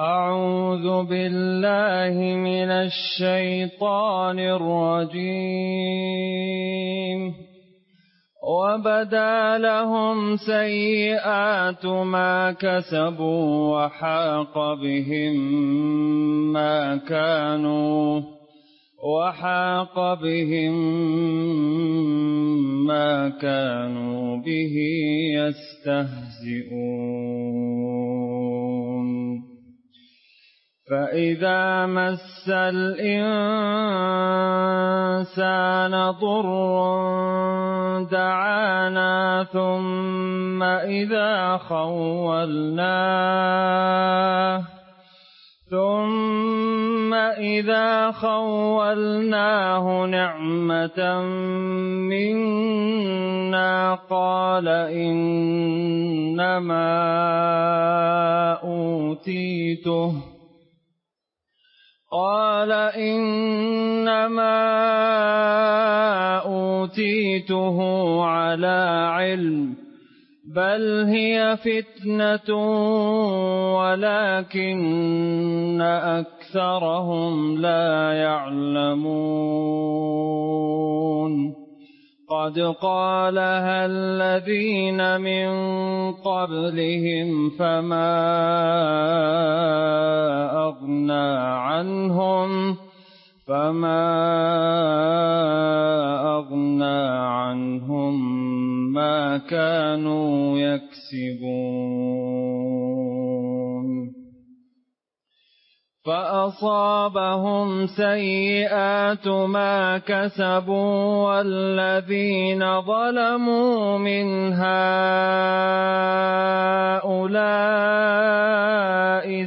أعوذ بالله من الشيطان الرجيم. وبدا لهم سيئات ما كسبوا وحاق بهم ما كانوا به يستهزئون. فإذا مس الإنسان ضر دعانا ثم إذا خولناه نعمة منا قال إنما أوتيته على علم بل هي فتنة ولكن أكثرهم لا يعلمون. قد قالها الذين من قبلهم فما أغنى عنهم ما كانوا يكسبون. فأصابهم سيئات ما كسبوا والذين ظلموا من هؤلاء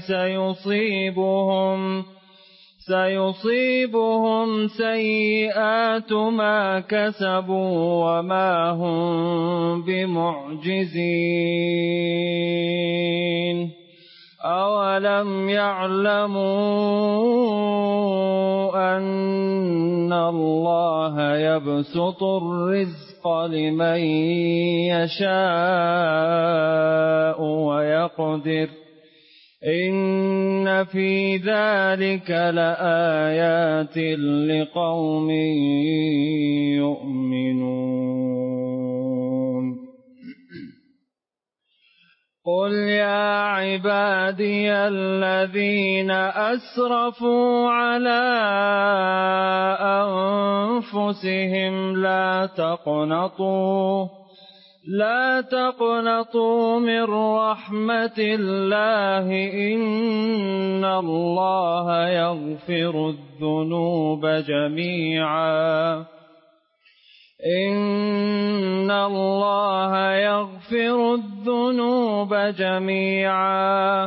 سيصيبهم سيئات ما كسبوا وما هم بمعجزين. أولم يعلموا أن الله يبسط الرزق لمن يشاء ويقدر إن في ذلك لآيات لقوم يؤمنون. قل يا عبادي الذين أسرفوا على أنفسهم لا تقنطوا من رحمة الله إن الله يغفر الذنوب جميعا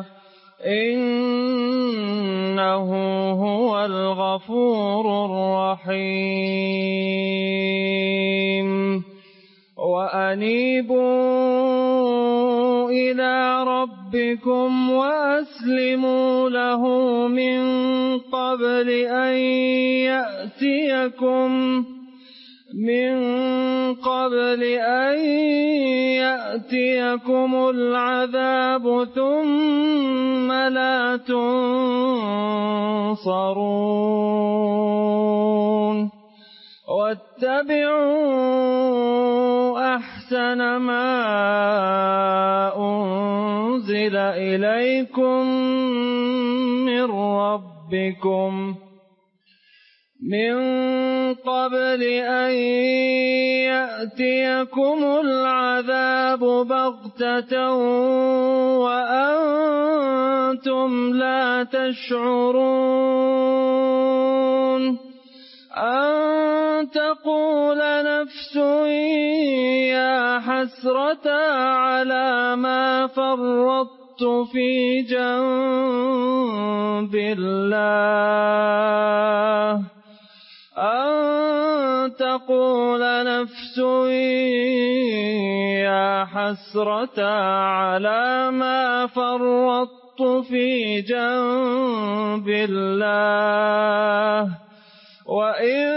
إنه هو الغفور الرحيم. وأنيبوا إلى ربكم وأسلموا له من قبل أن يأتيكم العذاب ثم لا تنصرون. واتبعوا أحسن ما أنزل إليكم من ربكم من قبل أن يأتيكم العذاب بغتة وأنتم لا تشعرون. أن تقول نفس يا حسرة على ما فرطت في جنب الله أن تقول نفس يا حسرة على ما فرطت في جنب الله وإن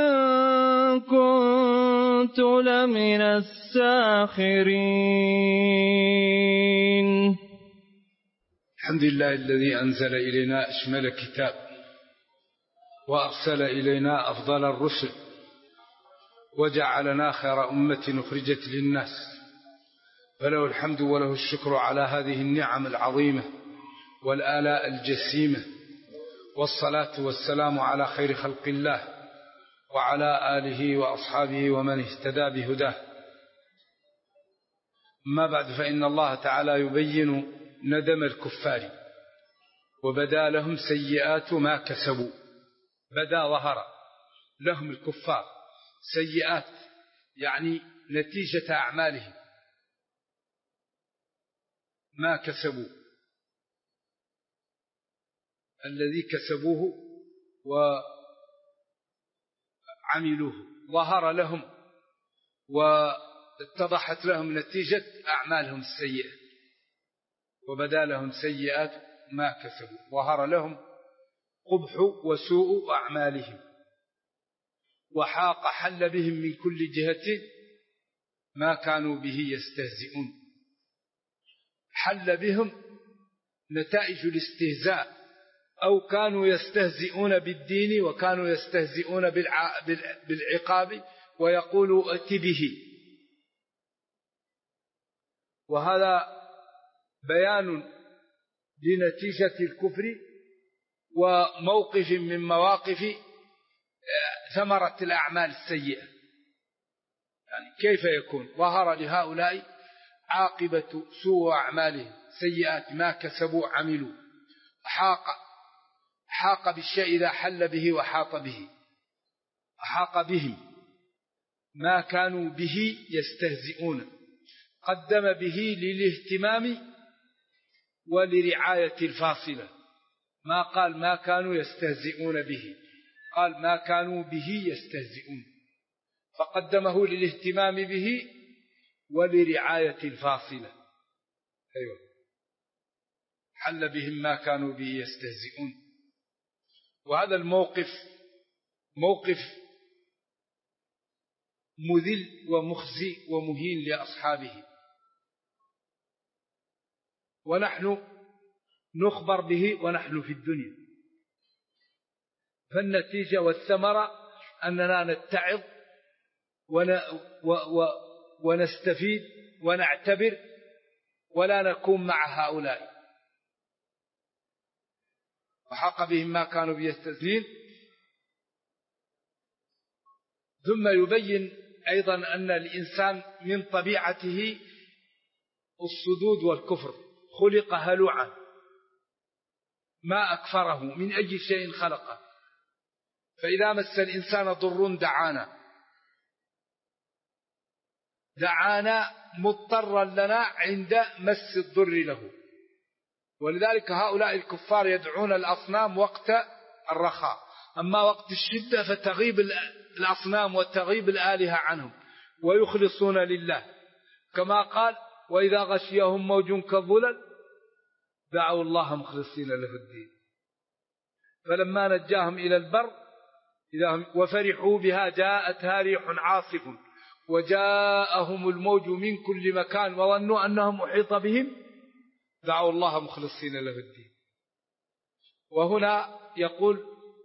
كنت لمن الساخرين. الحمد لله الذي أنزل إلينا أشمل كتاب وأرسل إلينا أفضل الرسل وجعلنا خير أمة أخرجت للناس، فله الحمد وله الشكر على هذه النعم العظيمة والآلاء الجسيمة، والصلاة والسلام على خير خلق الله وعلى آله وأصحابه ومن اهتدى بهداه. ما بعد، فإن الله تعالى يبين ندم الكفار وبدا لهم سيئات ما كسبوا. بدا ظهر لهم الكفار سيئات، يعني نتيجة أعمالهم ما كسبوا، الذي كسبوه وعملوه ظهر لهم واتضحت لهم نتيجة أعمالهم السيئة، وبدا لهم سيئات ما كسبوا، ظهر لهم قبح وسوء أعمالهم، وحاق حل بهم من كل جهة ما كانوا به يستهزئون. حل بهم نتائج الاستهزاء، أو كانوا يستهزئون بالدين وكانوا يستهزئون بالعقاب ويقولوا ائت به. وهذا بيان لنتيجة الكفر وموقف من مواقف ثمرة الأعمال السيئة. يعني كيف يكون ظهر لهؤلاء عاقبة سوء أعمالهم سيئات ما كسبوا عملوا، حاق بالشيء إذا حل به وحاط به، حاق بهم ما كانوا به يستهزئون، قدم به للاهتمام ولرعاية الفاصلة، ما قال ما كانوا يستهزئون به، قال ما كانوا به يستهزئون، فقدمه للاهتمام به ولرعاية الفاصلة. أيوة، حل بهم ما كانوا به يستهزئون. وهذا الموقف موقف مذل ومخزي ومهين لأصحابه، ونحن نخبر به ونحن في الدنيا. فالنتيجة والثمرة أننا نتعظ ونستفيد ونعتبر ولا نكون مع هؤلاء. وحق بهم ما كانوا بيستهزئون. ثم يبين أيضا أن الإنسان من طبيعته الصدود والكفر، خلق هلوعا، ما أكفره من أي شيء خلقه. فإذا مس الإنسان ضر دعانا مضطرا لنا عند مس الضر له. ولذلك هؤلاء الكفار يدعون الأصنام وقت الرخاء، أما وقت الشدة فتغيب الأصنام وتغيب الآلهة عنهم ويخلصون لله، كما قال وإذا غشيهم موج كالظلل دعوا الله مخلصين له الدين فلما نجاهم إلى البر وفرحوا بها جاءتها ريح عاصف وجاءهم الموج من كل مكان وظنوا أنهم أحيط بهم دعوا الله مخلصين له الدين. وهنا يقول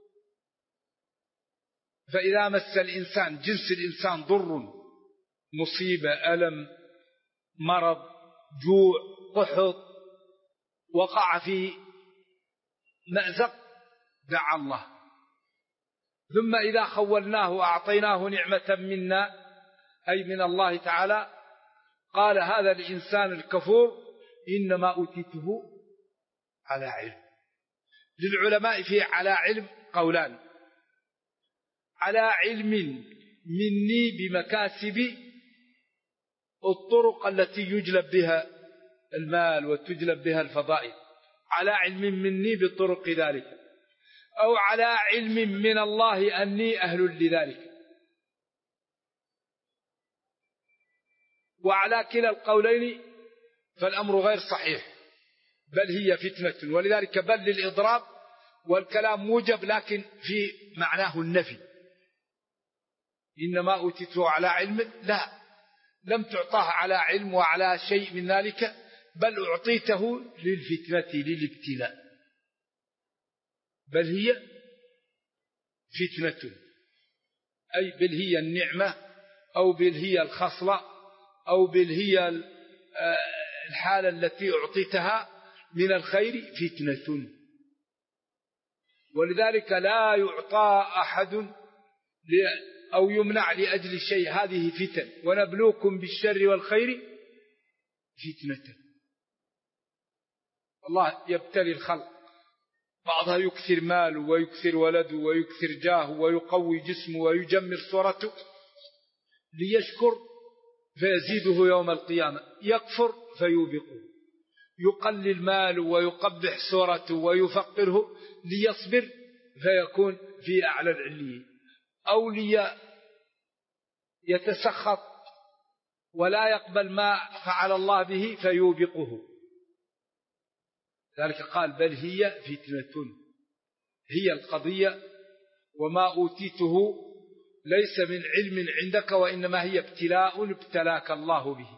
فإذا مس الإنسان جنس الإنسان ضر، مصيبة، ألم، مرض، جوع، قحط، وقع في مأزق دعا الله. ثم إذا خولناه وأعطيناه نعمة منا أي من الله تعالى قال هذا الإنسان الكفور إنما أوتيته على علم. للعلماء فيه على علم قولان: على علم مني بمكاسب الطرق التي يجلب بها المال وتجلب بها الفضائل، على علم مني بطرق ذلك، أو على علم من الله أني أهل لذلك. وعلى كلا القولين فالأمر غير صحيح، بل هي فتنة. ولذلك بل للإضراب، والكلام موجب لكن في معناه النفي. إنما أوتيته على علم، لا، لم تعطاه على علم وعلى شيء من ذلك، بل أعطيته للفتنة للابتلاء، بل هي فتنة، أي بل هي النعمة أو بل هي الخصلة أو بل هي الحالة التي أعطيتها من الخير فتنة. ولذلك لا يعطى أحد أو يمنع لأجل شيء، هذه فتن، ونبلوكم بالشر والخير فتنة. الله يبتلي الخلق، بعضها يكثر ماله ويكثر ولده ويكثر جاهه ويقوي جسمه ويجمل صورته ليشكر فيزيده يوم القيامة، يكفر فيوبقه، يقلل ماله ويقبح صورته ويفقره ليصبر فيكون في أعلى العليين، أو ليتسخط ولا يقبل ما فعل الله به فيوبقه. ذلك قال بل هي فتنة، هي القضية، وما أوتيته ليس من علم عندك، وإنما هي ابتلاء ابتلاك الله به.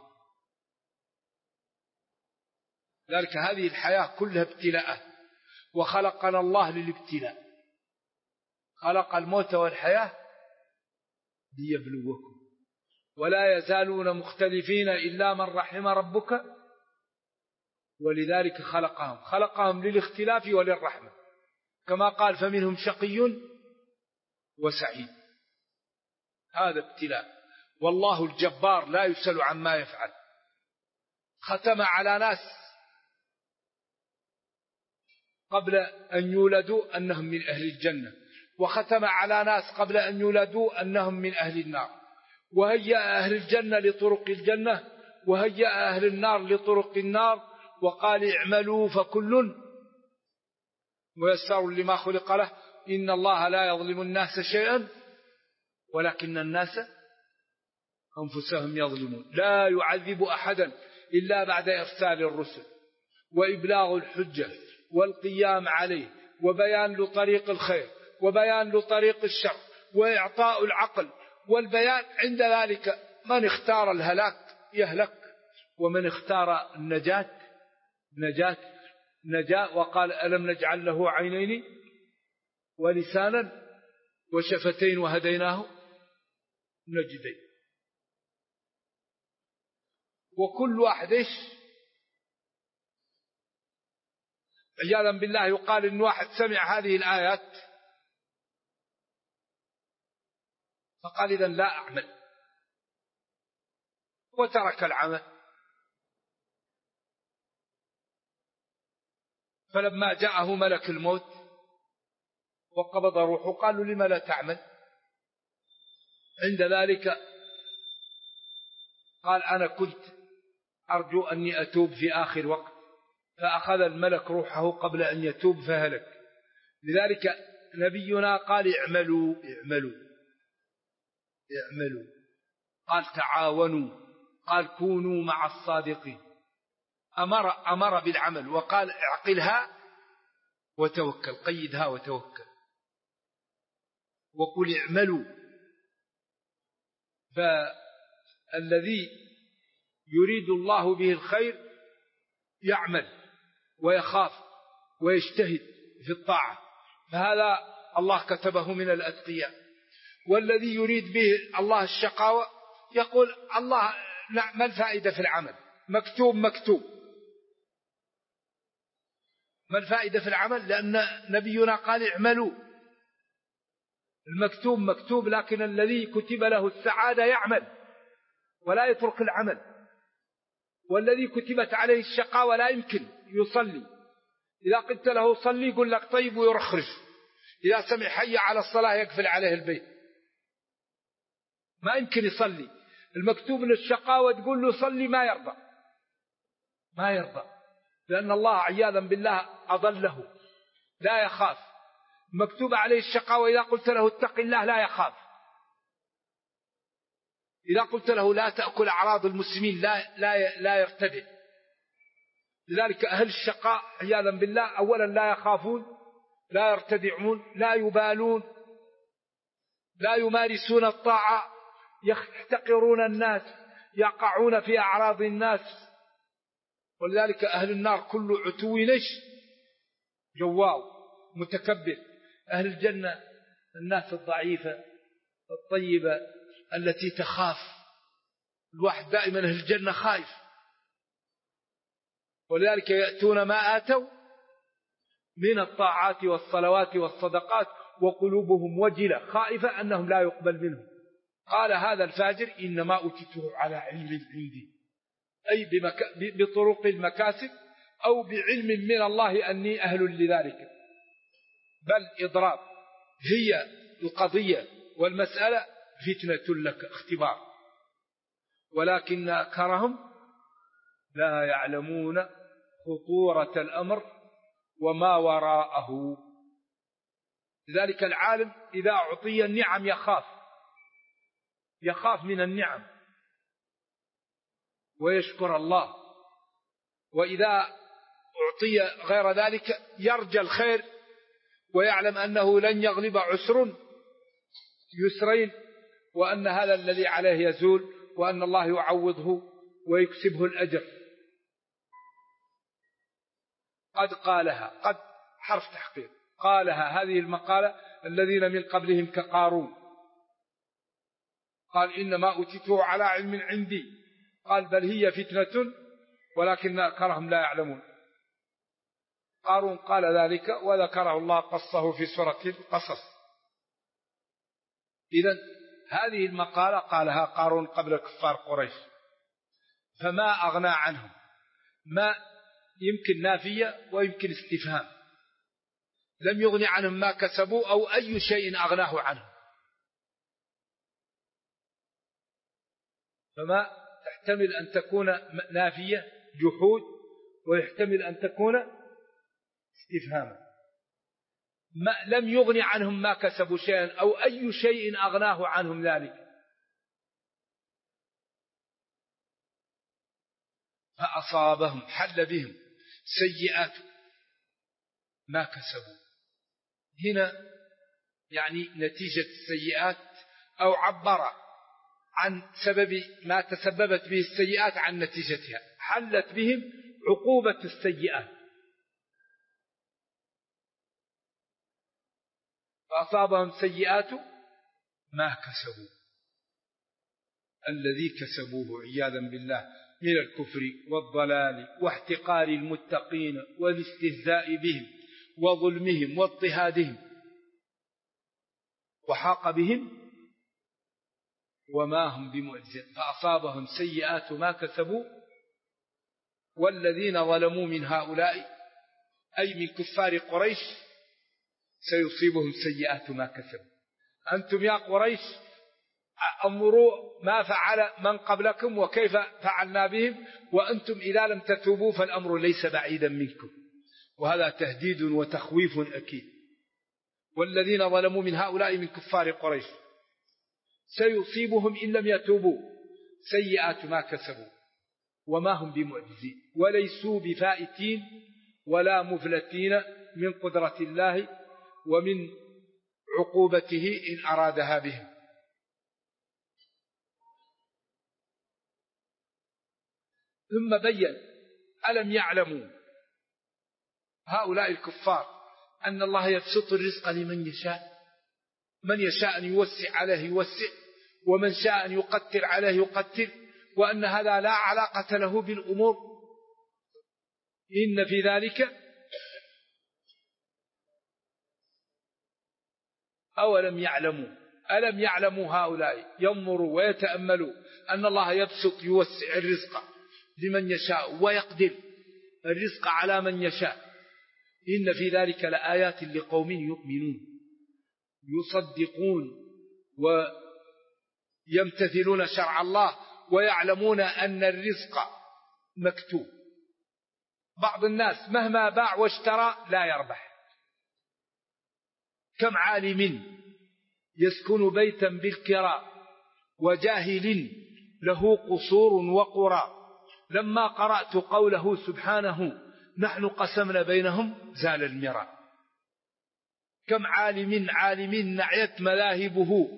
ذلك هذه الحياة كلها ابتلاء، وخلقنا الله للابتلاء، خلق الموت والحياة ليبلوكم، ولا يزالون مختلفين إلا من رحم ربك، ولذلك خلقهم للاختلاف وللرحمة، كما قال فمنهم شقي وسعيد. هذا ابتلاء، والله الجبار لا يسأل عما يفعل. ختم على ناس قبل أن يولدوا أنهم من أهل الجنة، وختم على ناس قبل أن يولدوا أنهم من أهل النار، وهيأ أهل الجنة لطرق الجنة، وهيأ أهل النار لطرق النار، وقال اعملوا فكل ميسر لما خلق له، إن الله لا يظلم الناس شيئا ولكن الناس أنفسهم يظلمون. لا يعذب أحدا إلا بعد إرسال الرسل وإبلاغ الحجة والقيام عليه وبيان لطريق الخير وبيان لطريق الشر وإعطاء العقل والبيان. عند ذلك من اختار الهلاك يهلك، ومن اختار النجاة نجاة. وقال ألم نجعل له عينين ولسانا وشفتين وهديناه نجدين. وكل واحد عياذا بالله يقال إن واحد سمع هذه الآيات فقال إذن لا أعمل، وترك العمل. فلما جاءه ملك الموت وقبض روحه قالوا لما لا تعمل؟ عند ذلك قال أنا كنت أرجو أني أتوب في آخر وقت، فأخذ الملك روحه قبل أن يتوب فهلك. لذلك نبينا قال اعملوا اعملوا اعملوا، قال تعاونوا، قال كونوا مع الصادقين، أمر بالعمل، وقال اعقلها وتوكل، قيدها وتوكل، وقل اعملوا. فالذي يريد الله به الخير يعمل ويخاف ويجتهد في الطاعة، فهذا الله كتبه من الأتقياء. والذي يريد به الله الشقاوة يقول الله ما الفائدة في العمل؟ مكتوب ما الفائدة في العمل؟ لأن نبينا قال اعملوا. المكتوب مكتوب، لكن الذي كتب له السعادة يعمل ولا يترك العمل، والذي كتبت عليه الشقاوة لا يمكن يصلي. إذا قلت له صلي يقول لك طيب ويرخرج، إذا سمع حي على الصلاة يقفل عليه البيت، ما يمكن يصلي. المكتوب للشقاوة تقول له صلي ما يرضى، لأن الله عياذا بالله أضله لا يخاف. مكتوب عليه الشقاوة إذا قلت له اتق الله لا يخاف، إذا قلت له لا تأكل أعراض المسلمين لا يرتدع. لذلك أهل الشقاء عياذا بالله أولا لا يخافون، لا يرتدعون، لا يبالون، لا يمارسون الطاعة، يحتقرون الناس، يقعون في أعراض الناس، ولذلك أهل النار كل عتو نش جواو متكبر. أهل الجنة الناس الضعيفة الطيبة التي تخاف. الواحد دائما أهل الجنة خايف، ولذلك يأتون ما آتوا من الطاعات والصلوات والصدقات وقلوبهم وجلة خائفة أنهم لا يقبل منهم. قال هذا الفاجر إنما أوتيته على علم عندي، أي بطرق المكاسب أو بعلم من الله أني أهل لذلك. بل إضراب هي القضية والمسألة فتنة لك اختبار، ولكن أكثرهم لا يعلمون خطورة الأمر وما وراءه. لذلك العالم إذا أعطي النعم يخاف من النعم ويشكر الله، وإذا أعطي غير ذلك يرجى الخير ويعلم أنه لن يغلب عسر يسرين، وأن هذا الذي عليه يزول، وأن الله يعوضه ويكسبه الأجر. قد قالها، قد حرف تحقيق، قالها هذه المقالة الذين من قبلهم كقارون، قال إنما أوتيته على علم عندي، قال بل هي فتنة ولكن أكثرهم لا يعلمون. قارون قال ذلك وذكره الله قصه في سورة القصص. إذن هذه المقالة قالها قارون قبل كفار قريش، فما أغنى عنهم، ما يمكن نافية ويمكن استفهام، لم يغني عنهم ما كسبوا أو أي شيء أغناه عنهم. فما تحتمل أن تكون نافية جحود، ويحتمل أن تكون استفهاما. ما لم يغني عنهم ما كسبوا شيئا أو أي شيء أغناه عنهم ذلك. فأصابهم حل بهم سيئات ما كسبوا. هنا يعني نتيجة السيئات، أو عبر عن سبب ما تسببت به السيئات عن نتيجتها. حلت بهم عقوبة السيئات، فأصابهم سيئات ما كسبوا، الذي كسبوه عياذا بالله من الكفر والضلال واحتقار المتقين والاستهزاء بهم وظلمهم واضطهادهم، وحاق بهم وما هم بمعجزين. فأصابهم سيئات ما كسبوا، والذين ظلموا من هؤلاء أي من كفار قريش سيصيبهم سيئات ما كسبوا. أنتم يا قريش انظروا ما فعل من قبلكم وكيف فعلنا بهم، وأنتم إذا لم تتوبوا فالأمر ليس بعيدا منكم. وهذا تهديد وتخويف أكيد. والذين ظلموا من هؤلاء من كفار قريش سيصيبهم إن لم يتوبوا سيئات ما كسبوا وما هم بمعجزين، وليسوا بفائتين ولا مفلتين من قدرة الله ومن عقوبته إن أرادها بهم. ثم بين ألم يعلموا هؤلاء الكفار أن الله يبسط الرزق لمن يشاء، من يشاء أن يوسع عليه يوسع، ومن شاء أن يقتر عليه يقتر، وأن هذا لا علاقة له بالأمور. إن في ذلك أولم يعلموا، ألم يعلموا هؤلاء ينظروا ويتأملوا أن الله يبسط يوسع الرزق لمن يشاء ويقدر الرزق على من يشاء. إن في ذلك لآيات لقوم يؤمنون يصدقون ويمتثلون شرع الله ويعلمون أن الرزق مكتوب. بعض الناس مهما باع واشترى لا يربح. كم عالم يسكن بيتا بالكراء وجاهل له قصور وقرى، لما قرأت قوله سبحانه نحن قسمنا بينهم زال المراء. كم عالم نعيت مذاهبه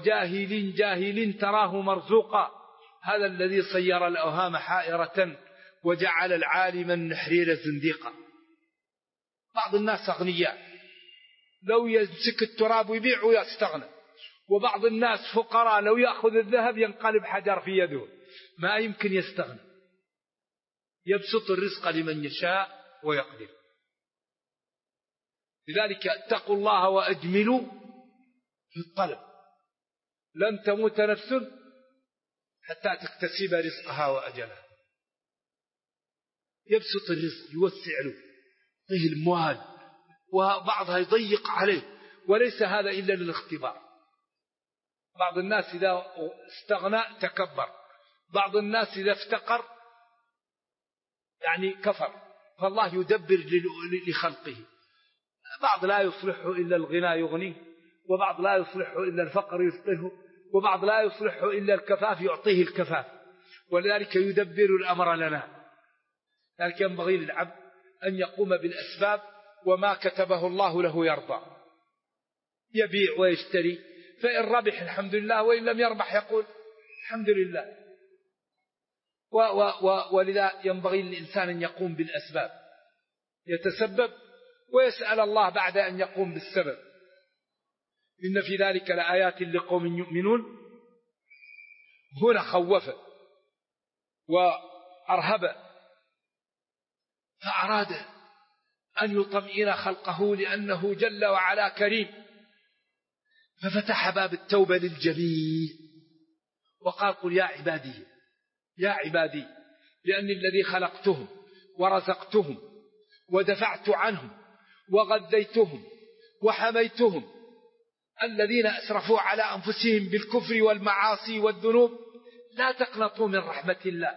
وجاهل تراه مرزوقا، هذا الذي صير الأوهام حائرة وجعل العالم النحرير زنديقا. بعض الناس أغنياء لو يمسك التراب ويبيع ويستغنى، وبعض الناس فقراء لو يأخذ الذهب ينقلب حجر في يده، ما يمكن يستغنى. يبسط الرزق لمن يشاء ويقدر. لذلك اتقوا الله وأجملوا في الطلب، لن تموت نفس حتى تكتسب رزقها وأجلها. يبسط الرزق، يوسع له، يعطيه الموال، وبعضها يضيق عليه، وليس هذا إلا للاختبار. بعض الناس إذا استغنى تكبر، بعض الناس إذا افتقر يعني كفر. فالله يدبر لخلقه. بعض لا يصلحه إلا الغنى يغنيه، وبعض لا يصلحه إلا الفقر يفقهه، وبعض لا يصلحه إلا الكفاف يعطيه الكفاف. ولذلك يدبر الأمر لنا. لذلك ينبغي للعبد أن يقوم بالأسباب، وما كتبه الله له يرضى. يبيع ويشتري، فإن ربح الحمد لله، وإن لم يربح يقول الحمد لله. ولذا ينبغي للإنسان أن يقوم بالأسباب، يتسبب ويسأل الله بعد أن يقوم بالسبب. إن في ذلك لآيات لقوم يؤمنون. هنا خوف وأرهب، فأراد أن يطمئن خلقه لأنه جل وعلا كريم، ففتح باب التوبة للجميع وقال قل يا عبادي يا عبادي، لأني الذي خلقتهم ورزقتهم ودفعت عنهم وغذيتهم وحميتهم. الذين أسرفوا على أنفسهم بالكفر والمعاصي والذنوب لا تقنطوا من رحمة الله،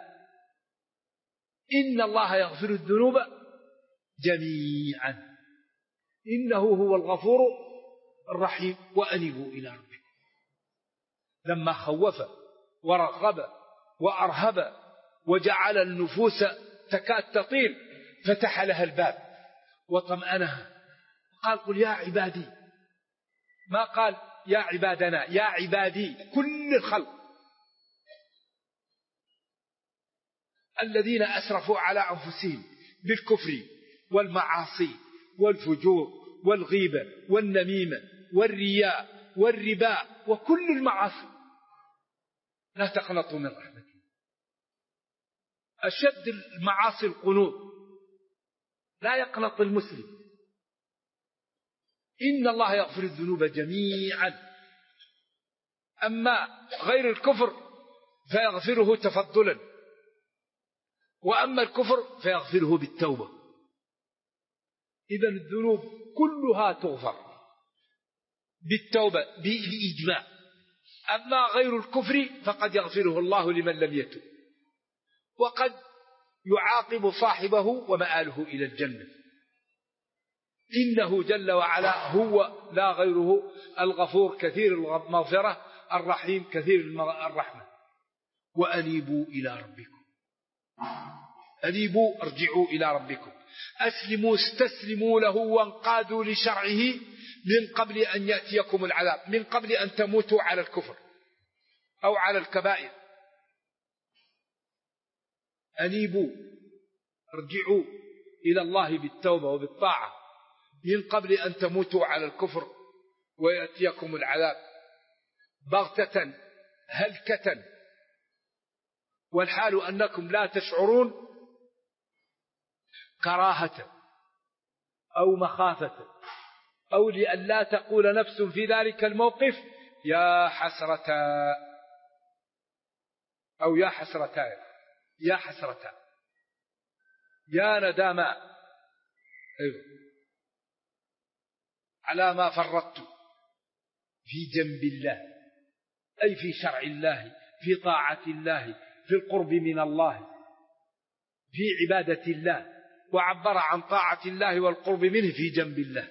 إن الله يغفر الذنوب جميعا إنه هو الغفور الرحيم. وأنيبوا إلى ربكم. لما خوف ورغب وأرهب وجعل النفوس تكاد تطير، فتح لها الباب وطمأنها. قال قل يا عبادي، ما قال يا عبادنا، يا عبادي كل الخلق الذين أسرفوا على أنفسهم بالكفر والمعاصي والفجور والغيبة والنميمة والرياء والربا وكل المعاصي، لا تقنطوا من رحمة. أشد المعاصي القنوط، لا يقنط المسلم. إن الله يغفر الذنوب جميعا. أما غير الكفر فيغفره تفضلا، وأما الكفر فيغفره بالتوبة. إذن الذنوب كلها تغفر بالتوبة بإجماع. أما غير الكفر فقد يغفره الله لمن لم يتب، وقد يعاقب صاحبه ومآله إلى الجنة. إنه جل وعلا هو لا غيره الغفور كثير المغفرة الرحيم كثير الرحمة. وأنيبوا إلى ربكم، أنيبوا ارجعوا إلى ربكم، أسلموا استسلموا له وانقادوا لشرعه من قبل أن يأتيكم العذاب، من قبل أن تموتوا على الكفر أو على الكبائر. أنيبوا ارجعوا إلى الله بالتوبة وبالطاعة من قبل أن تموتوا على الكفر ويأتيكم العذاب بغتة هلكة، والحال أنكم لا تشعرون، كراهة أو مخافة، أو لئلا تقول نفس في ذلك الموقف يا حسرة، أو يا حسرة، يا حسرة، يا ندامة، أيوه، على ما فرطت في جنب الله، أي في شرع الله، في طاعة الله، في القرب من الله، في عبادة الله. وعبر عن طاعة الله والقرب منه في جنب الله.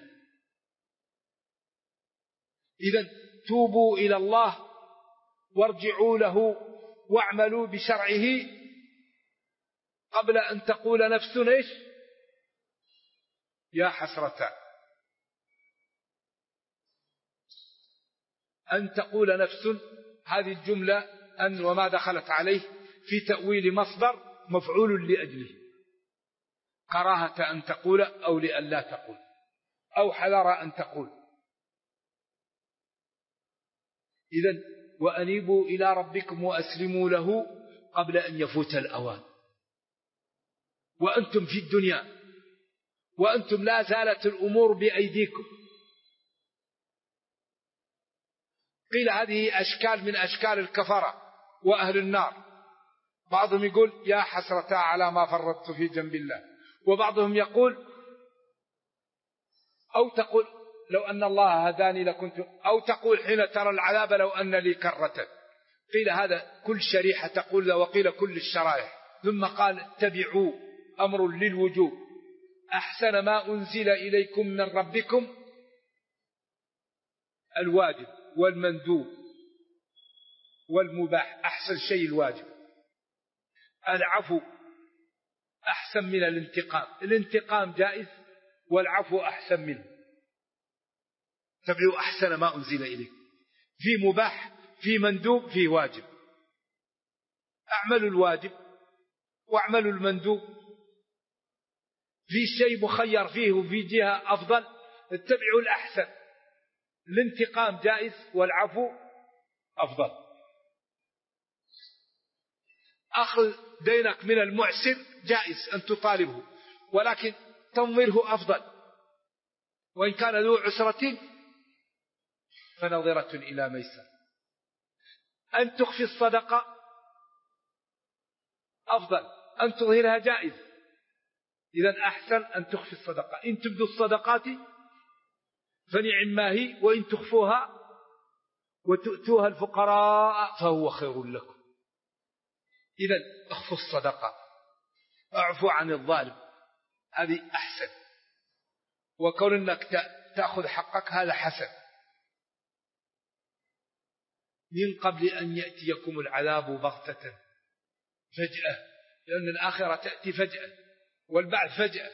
إذن توبوا إلى الله وارجعوا له واعملوا بشرعه قبل أن تقول نفس إيش؟ يا حسرة. أن تقول نفس، هذه الجملة أن وما دخلت عليه في تأويل مصدر مفعول لأجله، كراهة أن تقول أو لئلا تقول أو حذر أن تقول. إذن وأنيبوا إلى ربكم وأسلموا له قبل أن يفوت الأوان. وأنتم في الدنيا وأنتم لا زالت الأمور بأيديكم. قيل هذه أشكال من أشكال الكفرة وأهل النار. بعضهم يقول يا حسرة على ما فرطت في جنب الله، وبعضهم يقول أو تقول لو أن الله هداني لكنت، أو تقول حين ترى العذاب لو أن لي كرة. قيل هذا كل شريحة تقول، وقيل كل الشرائح. ثم قال اتبعوا أمر للوجوب أحسن ما أنزل إليكم من ربكم الواجب والمندوب والمباح. أحسن شيء الواجب. العفو أحسن من الانتقام. الانتقام جائز والعفو أحسن منه. تبعوا أحسن ما أنزل إليكم، في مباح في مندوب في واجب. أعملوا الواجب واعملوا المندوب. في شيء مخير فيه وفي جهة أفضل، اتبعوا الأحسن. الانتقام جائز والعفو أفضل. أخذ دينك من المعسر جائز أن تطالبه، ولكن تنظره أفضل. وإن كان ذو عسرة فنظرة إلى ميسر. أن تخفي الصدقة أفضل، أن تظهرها جائز. إذن أحسن أن تخفي الصدقة. إن تبدوا الصدقات فنعم ما هي، وإن تخفوها وتؤتوها الفقراء فهو خير لكم. إذن اخفوا الصدقة، اعفوا عن الظالم، هذه أحسن. وكون أنك تأخذ حقك هذا حسن. من قبل أن يأتيكم العذاب بغتة فجأة، لأن الآخرة تأتي فجأة والبعث فجأة،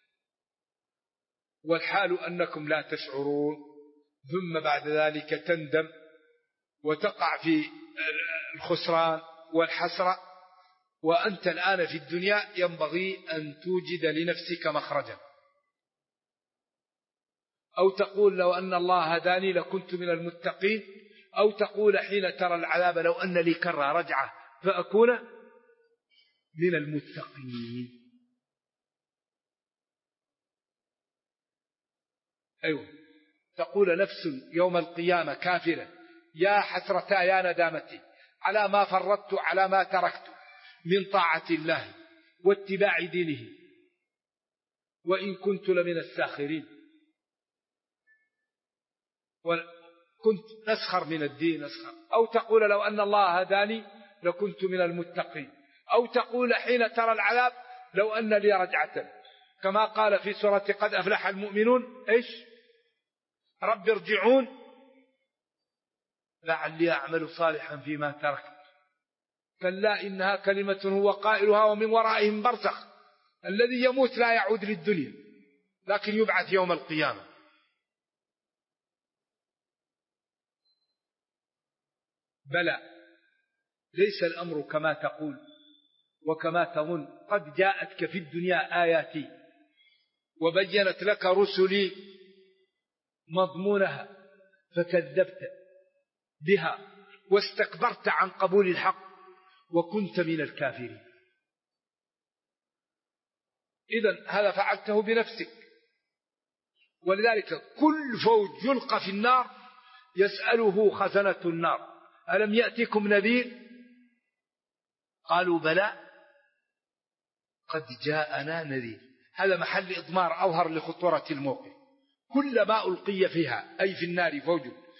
والحال أنكم لا تشعرون. ثم بعد ذلك تندم وتقع في الخسران والحسرة. وأنت الآن في الدنيا ينبغي أن توجد لنفسك مخرجا، أو تقول لو أن الله هداني لكنت من المتقين، أو تقول حين ترى العذاب لو أن لي كرة رجعة فأكون من المتقين. أيوة. تقول نفس يوم القيامة كافرة يا حسرتا يا ندامتي على ما فرطت على ما تركت من طاعة الله واتباع دينه، وإن كنت لمن الساخرين. وكنت أسخر من الدين أسخر. أو تقول لو أن الله هداني لكنت من المتقين. أو تقول حين ترى العذاب لو أن لي رجعة، كما قال في سورة قد أفلح المؤمنون إيش؟ رب ارجعون لعلي أعمل صالحا فيما تركت. كلا إنها كلمة هو قائلها ومن ورائهم برزخ. الذي يموت لا يعود للدنيا لكن يبعث يوم القيامة. بلى، ليس الأمر كما تقول وكما تظن. قد جاءتك في الدنيا آياتي وبينت لك رسلي مضمونها فكذبت بها واستكبرت عن قبول الحق وكنت من الكافرين. إذن هذا فعلته بنفسك. ولذلك كل فوج يلقى في النار يسأله خزنة النار ألم يأتكم نذير؟ قالوا بلى قد جاءنا نذير. هذا محل إضمار أظهر لخطورة الموقف. كلما ألقي فيها أي في النار فوج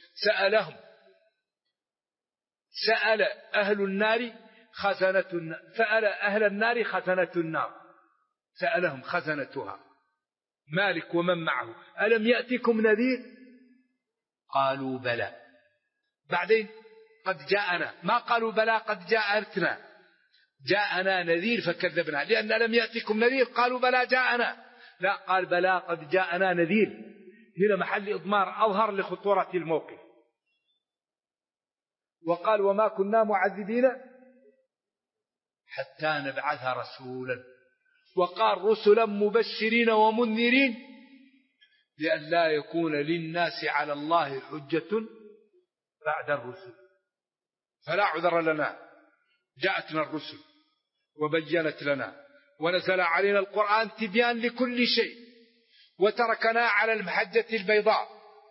سأل أهل النار سأل أهل النار خزنة النار، سألهم خزنتها مالك ومن معه ألم يأتكم نذير؟ قالوا بلى. بعدين قد جاءنا، ما قالوا بلى قد جاءتنا، جاءنا نذير فكذبنا. لأن لم يأتكم نذير قالوا بلى جاءنا، لا قال بلى قد جاءنا نذير. هنا محل إضمار أظهر لخطورة الموقف. وقال وما كنا معذبين حتى نبعث رسولا. وقال رسلا مبشرين ومنذرين لئلا يكون للناس على الله حجة بعد الرسل. فلا عذر لنا، جاءتنا الرسل وبينت لنا، ونزل علينا القرآن تبيان لكل شيء، وتركنا على المحجة البيضاء.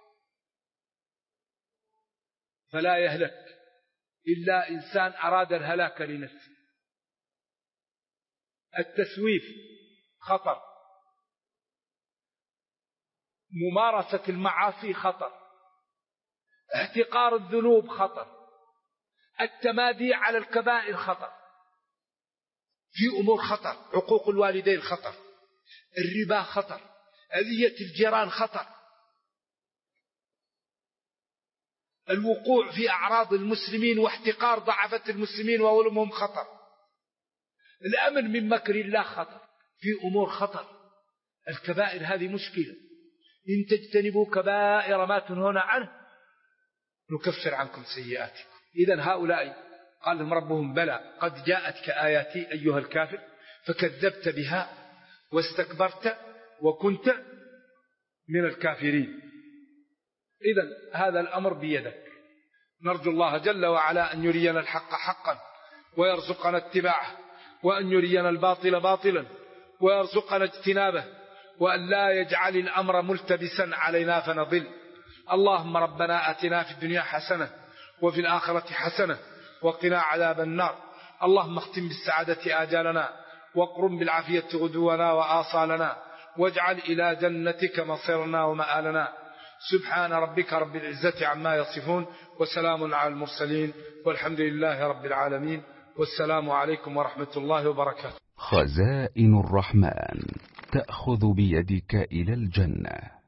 فلا يهلك إلا إنسان أراد الهلاك لنفسه. التسويف خطر، ممارسة المعاصي خطر، احتقار الذنوب خطر، التمادي على الكبائر خطر، في أمور خطر، عقوق الوالدين خطر، الربا خطر، أذية الجيران خطر، الوقوع في أعراض المسلمين واحتقار ضعفة المسلمين وظلمهم خطر، الأمن من مكر الله خطر، في أمور خطر. الكبائر هذه مشكلة، إن تجتنبوا كبائر ما تنهون عنه نكفر عنكم سيئاتكم. إذن هؤلاء قال لهم ربهم بلى قد جاءتك آياتي أيها الكافر فكذبت بها واستكبرت وكنت من الكافرين. إذن هذا الأمر بيدك. نرجو الله جل وعلا أن يرينا الحق حقا ويرزقنا اتباعه، وأن يرينا الباطل باطلا ويرزقنا اجتنابه، وأن لا يجعل الأمر ملتبسا علينا فنضل. اللهم ربنا آتنا في الدنيا حسنة وفي الآخرة حسنة وقنا عذاب النار. اللهم اختم بالسعادة آجالنا واقرم بالعافية غدونا وآصالنا، واجعل إلى جنتك مصيرنا ومآلنا. سبحان ربك رب العزة عما يصفون، وسلام على المرسلين، والحمد لله رب العالمين، والسلام عليكم ورحمة الله وبركاته. خزائن الرحمن تأخذ بيدك إلى الجنة.